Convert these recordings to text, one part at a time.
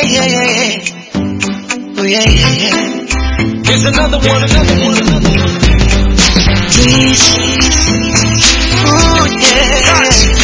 Oh yeah. Here's another one. Please. Oh yeah.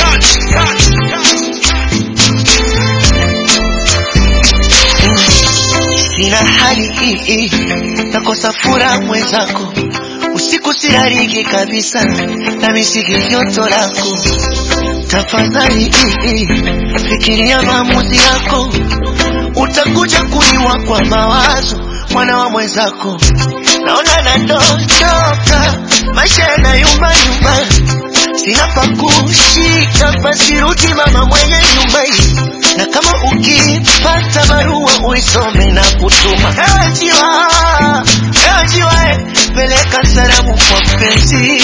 Sina hali hii, nakosa furaha mwenzako. Usiku silaliki kabisa, na misiki joto lako. Tafadhali fikiria maamuzi yako. Utakuja kuliwa kwa mawazo, mwana wa mwenzako. Naona nadondoka, maisha yanayumba yumba. Sina pa kushika, basi rudi mama mwenye nyumba hii. Na kama ukipata barua uisome na kutuma. Ewe jiwa, peleka salamu kwa mpenzi.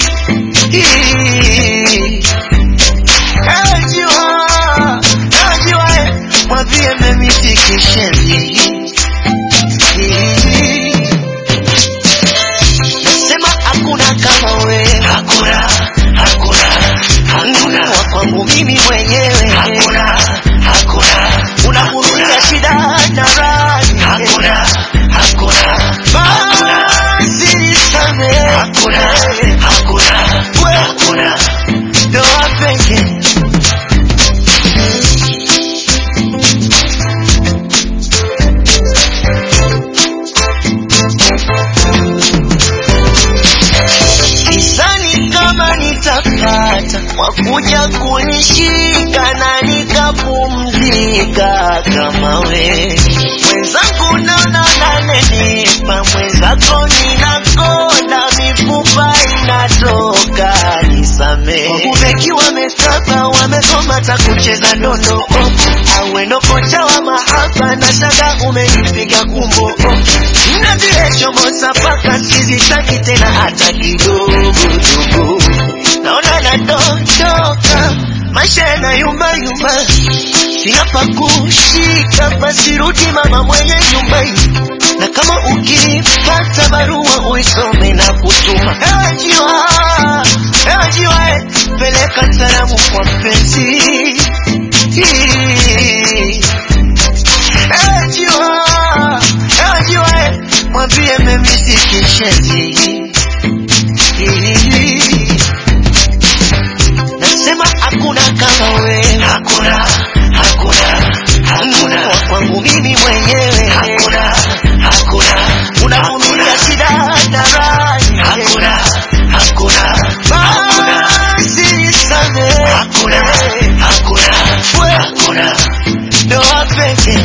Ewe jiwa, mwambie mmemitikisheni. Nasema hakuna kama wewe. Hakuna wa kwangu mimi mwenyewe. Hakuna unavumilia shida na raha. Basi nisamehe. Hakuna ndoa pekee. Kisani kama nitapata wakuja kunishika na nikapumzika kama we. Mwenzangu naona nanenipa, mwenzako ninakonda, mifupa inatoka, nisame. Umekiwa mesaba, wamesoma takucheza dondo. Awendo kocha wa mahaba, na shaka umenipiga kumbo. Ninazie chomoza paka, sizitaki tena hata kidogo. Naona nadondoka, maisha yanayumba yumba. Sina pa kushika, basi rudi mama mwenye nyumba hii. Na kama ukipata barua uisome na kutuma. Ewe jiwa, peleka salamu kwa mpenzi. Ewe jiwa, mwambie mmemitikisheni. Nasema hakuna kama wewe. Hakuna wa kwangu mimi mwenyewe. Unavumilia shida na raha. Basi nisamehe. Ndoa pekee.